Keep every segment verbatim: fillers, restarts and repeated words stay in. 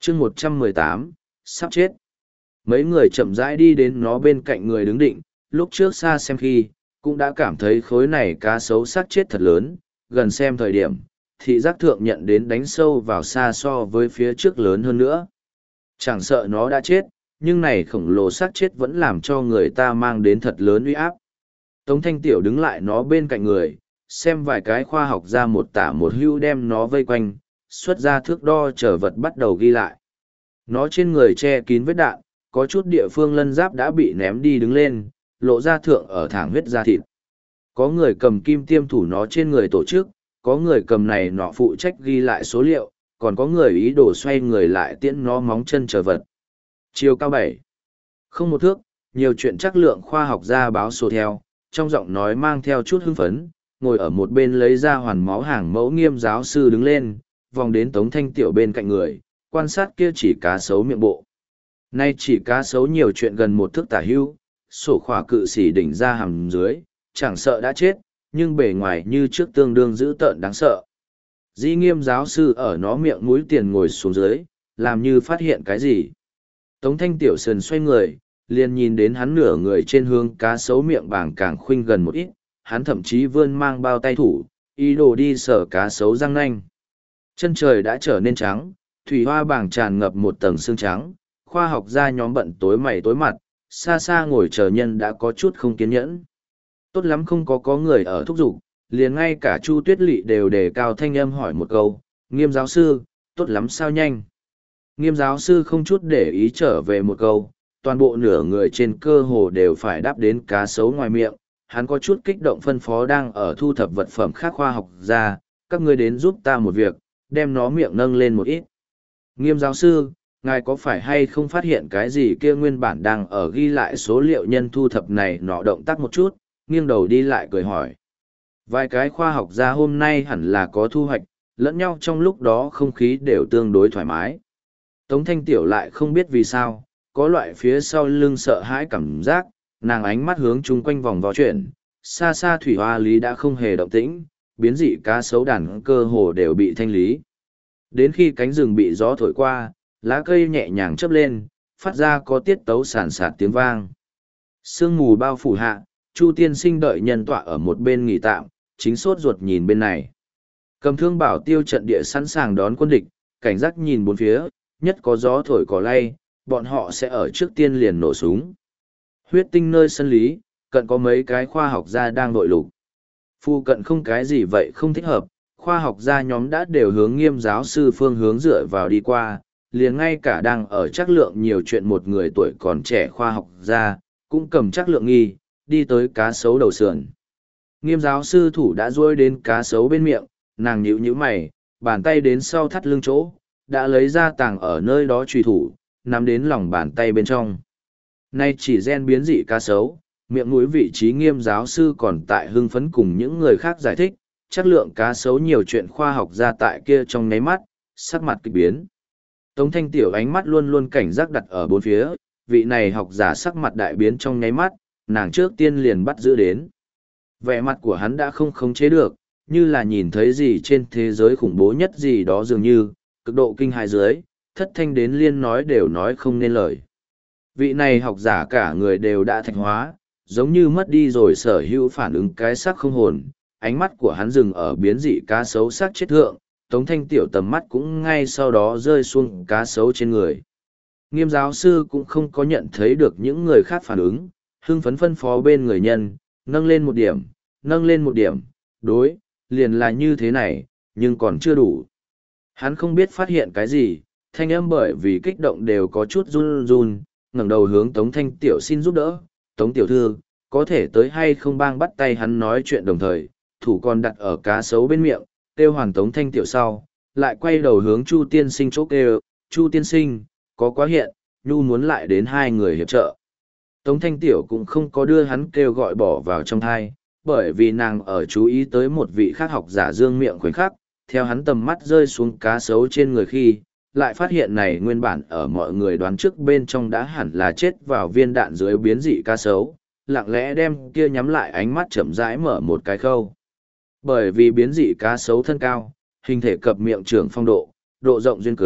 chương một trăm mười tám, sắp chết. Mấy người chậm rãi đi đến nó bên cạnh người đứng định, lúc trước xa xem khi, cũng đã cảm thấy khối này cá sấu xác chết thật lớn, gần xem thời điểm, thị giác thượng nhận đến đánh sâu vào xa so với phía trước lớn hơn nữa. Chẳng sợ nó đã chết, nhưng này khổng lồ xác chết vẫn làm cho người ta mang đến thật lớn uy áp. Tống Thanh Tiểu đứng lại nó bên cạnh người, xem vài cái khoa học ra một tả một hữu đem nó vây quanh, xuất ra thước đo trở vật bắt đầu ghi lại. Nó trên người che kín vết đạn, có chút địa phương lân giáp đã bị ném đi đứng lên, lộ ra thượng ở thẳng huyết da thịt. Có người cầm kim tiêm thủ nó trên người tổ chức, có người cầm này nọ phụ trách ghi lại số liệu, còn có người ý đồ xoay người lại tiễn nó móng chân trở vật. Chiều cao bảy, không một thước, nhiều chuyện chắc lượng khoa học gia báo sổ theo, trong giọng nói mang theo chút hưng phấn, ngồi ở một bên lấy ra hoàn máu hàng mẫu Nghiêm giáo sư đứng lên, vòng đến Tống Thanh Tiểu bên cạnh người, quan sát kia chỉ cá sấu miệng bộ. Nay chỉ cá sấu nhiều chuyện gần một thước tả hưu, sổ khỏa cự xỉ đỉnh ra hàm dưới, chẳng sợ đã chết, nhưng bề ngoài như trước tương đương dữ tợn đáng sợ. Di Nghiêm giáo sư ở nó miệng mũi tiền ngồi xuống dưới, làm như phát hiện cái gì. Tống Thanh Tiểu sườn xoay người, liền nhìn đến hắn nửa người trên hướng cá sấu miệng bảng càng khuynh gần một ít, hắn thậm chí vươn mang bao tay thủ, ý đồ đi sờ cá sấu răng nanh. Chân trời đã trở nên trắng, thủy hoa bảng tràn ngập một tầng xương trắng, khoa học gia nhóm bận tối mày tối mặt, xa xa ngồi chờ nhân đã có chút không kiên nhẫn. Tốt lắm không có có người ở thúc giục, liền ngay cả Chu Tuyết Lệ đều đề cao thanh âm hỏi một câu, Nghiêm giáo sư, tốt lắm sao nhanh. Nghiêm giáo sư không chút để ý trở về một câu, toàn bộ nửa người trên cơ hồ đều phải đáp đến cá sấu ngoài miệng, hắn có chút kích động phân phó đang ở thu thập vật phẩm khác khoa học ra, các ngươi đến giúp ta một việc, đem nó miệng nâng lên một ít. Nghiêm giáo sư, ngài có phải hay không phát hiện cái gì kia nguyên bản đang ở ghi lại số liệu nhân thu thập này nọ động tác một chút, nghiêng đầu đi lại cười hỏi. Vài cái khoa học gia hôm nay hẳn là có thu hoạch, lẫn nhau trong lúc đó không khí đều tương đối thoải mái. Tống Thanh Tiểu lại không biết vì sao, có loại phía sau lưng sợ hãi cảm giác, nàng ánh mắt hướng chung quanh vòng vo chuyển, xa xa thủy hoa lý đã không hề động tĩnh, biến dị cá sấu đàn cơ hồ đều bị thanh lý. Đến khi cánh rừng bị gió thổi qua, lá cây nhẹ nhàng chớp lên, phát ra có tiết tấu sàn sạt tiếng vang. Sương mù bao phủ hạ, Chu tiên sinh đợi nhân tọa ở một bên nghỉ tạm, chính sốt ruột nhìn bên này. Cầm thương bảo tiêu trận địa sẵn sàng đón quân địch, cảnh giác nhìn bốn phía, nhất có gió thổi cỏ lay, bọn họ sẽ ở trước tiên liền nổ súng. Huyết tinh nơi sân lý, cận có mấy cái khoa học gia đang nội lục. Phu cận không cái gì vậy không thích hợp, khoa học gia nhóm đã đều hướng Nghiêm giáo sư phương hướng dựa vào đi qua, liền ngay cả đang ở chắc lượng nhiều chuyện một người tuổi còn trẻ khoa học gia, cũng cầm chắc lượng nghi, đi tới cá sấu đầu sườn. Nghiêm giáo sư thủ đã duỗi đến cá sấu bên miệng, nàng nhíu nhíu mày, bàn tay đến sau thắt lưng chỗ, đã lấy ra tàng ở nơi đó truy thủ, nắm đến lòng bàn tay bên trong. Nay chỉ gen biến dị cá sấu, miệng mũi vị trí Nghiêm giáo sư còn tại hưng phấn cùng những người khác giải thích, chắc lượng cá sấu nhiều chuyện khoa học ra tại kia trong nháy mắt, sắc mặt kịch biến. Tống Thanh Tiểu ánh mắt luôn luôn cảnh giác đặt ở bốn phía, vị này học giả sắc mặt đại biến trong nháy mắt, nàng trước tiên liền bắt giữ đến. Vẻ mặt của hắn đã không khống chế được, như là nhìn thấy gì trên thế giới khủng bố nhất gì đó dường như, cực độ kinh hãi dưới, thất thanh đến liên nói đều nói không nên lời. Vị này học giả cả người đều đã thạch hóa, giống như mất đi rồi sở hữu phản ứng cái xác không hồn, ánh mắt của hắn dừng ở biến dị cá sấu xác chết thượng, Tống Thanh Tiểu tầm mắt cũng ngay sau đó rơi xuống cá sấu trên người. Nghiêm giáo sư cũng không có nhận thấy được những người khác phản ứng, hưng phấn phân phó bên người nhân, nâng lên một điểm, nâng lên một điểm, đối, liền là như thế này, nhưng còn chưa đủ. Hắn không biết phát hiện cái gì, thanh âm bởi vì kích động đều có chút run run, ngẩng đầu hướng Tống Thanh Tiểu xin giúp đỡ, Tống Tiểu Thư, có thể tới hay không bang bắt tay hắn nói chuyện đồng thời, thủ còn đặt ở cá sấu bên miệng, kêu hoàn Tống Thanh Tiểu sau, lại quay đầu hướng Chu Tiên Sinh chỗ kêu, Chu Tiên Sinh, có quá hiện, nhu muốn lại đến hai người hiệp trợ. Tống Thanh Tiểu cũng không có đưa hắn kêu gọi bỏ vào trong thai, bởi vì nàng ở chú ý tới một vị khác học giả dương miệng khoảnh khắc, theo hắn tầm mắt rơi xuống cá sấu trên người khi, lại phát hiện này nguyên bản ở mọi người đoán trước bên trong đã hẳn là chết vào viên đạn dưới biến dị cá sấu, lặng lẽ đem kia nhắm lại ánh mắt chậm rãi mở một cái khâu. Bởi vì biến dị cá sấu thân cao, hình thể cập miệng trưởng phong độ, độ rộng duyên cớ,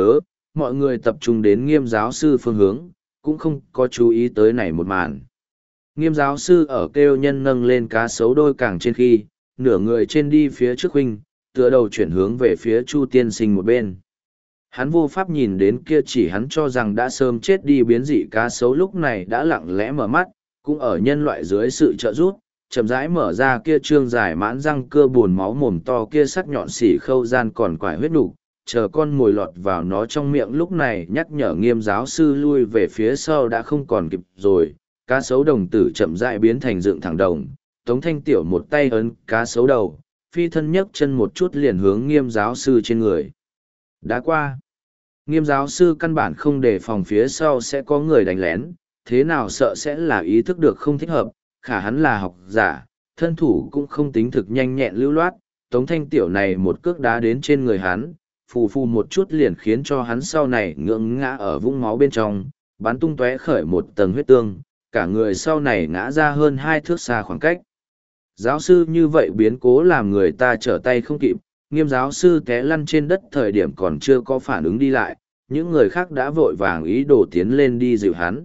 mọi người tập trung đến Nghiêm giáo sư phương hướng, cũng không có chú ý tới này một màn. Nghiêm giáo sư ở kêu nhân nâng lên cá sấu đôi càng trên khi, nửa người trên đi phía trước huynh, tựa đầu chuyển hướng về phía Chu tiên sinh một bên. Hắn vô pháp nhìn đến kia chỉ hắn cho rằng đã sớm chết đi biến dị cá sấu lúc này đã lặng lẽ mở mắt, cũng ở nhân loại dưới sự trợ giúp, chậm rãi mở ra kia trương dài mãn răng cưa buồn máu mồm to kia sắc nhọn xỉ khâu gian còn quải huyết nục, chờ con mồi lọt vào nó trong miệng lúc này nhắc nhở Nghiêm giáo sư lui về phía sau đã không còn kịp rồi, cá sấu đồng tử chậm rãi biến thành dựng thẳng đồng, Tống Thanh Tiểu một tay ấn cá sấu đầu, phi thân nhấc chân một chút liền hướng Nghiêm giáo sư trên người. Đã qua. Nghiêm giáo sư căn bản không đề phòng phía sau sẽ có người đánh lén, thế nào sợ sẽ là ý thức được không thích hợp, khả hắn là học giả, thân thủ cũng không tính thực nhanh nhẹn lưu loát, Tống Thanh Tiểu này một cước đá đến trên người hắn, phù phù một chút liền khiến cho hắn sau này ngưỡng ngã ở vũng máu bên trong, bắn tung tóe khởi một tầng huyết tương, cả người sau này ngã ra hơn hai thước xa khoảng cách. Giáo sư như vậy biến cố làm người ta trở tay không kịp, Nghiêm giáo sư té lăn trên đất thời điểm còn chưa có phản ứng đi lại, những người khác đã vội vàng ý đồ tiến lên đi dịu hắn.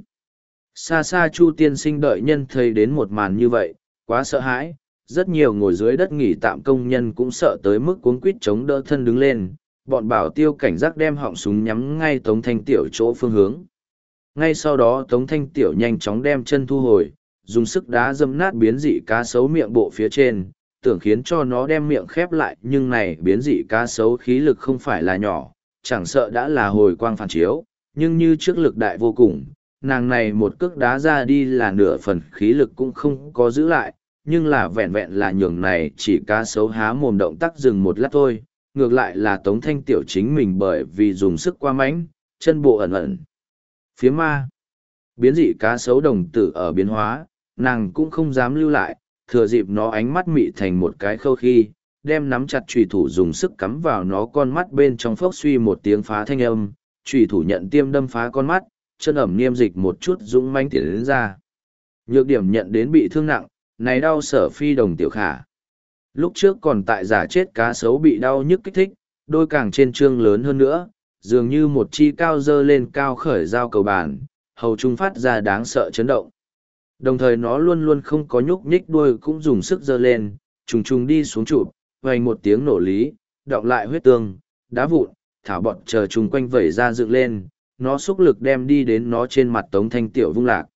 Xa xa Chu tiên sinh đợi nhân thấy đến một màn như vậy, quá sợ hãi, rất nhiều ngồi dưới đất nghỉ tạm công nhân cũng sợ tới mức cuống quýt chống đỡ thân đứng lên, bọn bảo tiêu cảnh giác đem họng súng nhắm ngay Tống Thanh Tiểu chỗ phương hướng. Ngay sau đó Tống Thanh Tiểu nhanh chóng đem chân thu hồi, dùng sức đá dâm nát biến dị cá sấu miệng bộ phía trên, tưởng khiến cho nó đem miệng khép lại, nhưng này biến dị cá sấu khí lực không phải là nhỏ, chẳng sợ đã là hồi quang phản chiếu, nhưng như trước lực đại vô cùng, nàng này một cước đá ra đi là nửa phần khí lực cũng không có giữ lại, nhưng là vẹn vẹn là nhường này chỉ cá sấu há mồm động tác dừng một lát thôi, ngược lại là Tống Thanh Tiểu chính mình bởi vì dùng sức quá mạnh, chân bộ ẩn ẩn. Phía ma, biến dị cá sấu đồng tử ở biến hóa, nàng cũng không dám lưu lại, thừa dịp nó ánh mắt mị thành một cái khâu khi, đem nắm chặt chùy thủ dùng sức cắm vào nó con mắt bên trong, phốc suy một tiếng phá thanh âm, chùy thủ nhận tiêm đâm phá con mắt, chân ẩm niêm dịch một chút dũng manh tiến đến ra. Nhược điểm nhận đến bị thương nặng, này đau sở phi đồng tiểu khả. Lúc trước còn tại giả chết cá sấu bị đau nhức kích thích, đôi càng trên trương lớn hơn nữa, dường như một chi cao dơ lên cao khởi dao cầu bàn, hầu trung phát ra đáng sợ chấn động. Đồng thời nó luôn luôn không có nhúc nhích đuôi cũng dùng sức dơ lên, trùng trùng đi xuống trụ, vành một tiếng nổ lý, đọng lại huyết tương, đá vụn, thảo bọt chờ chung quanh vẩy ra dựng lên, nó xúc lực đem đi đến nó trên mặt Tống Thanh Tiểu vung lạc.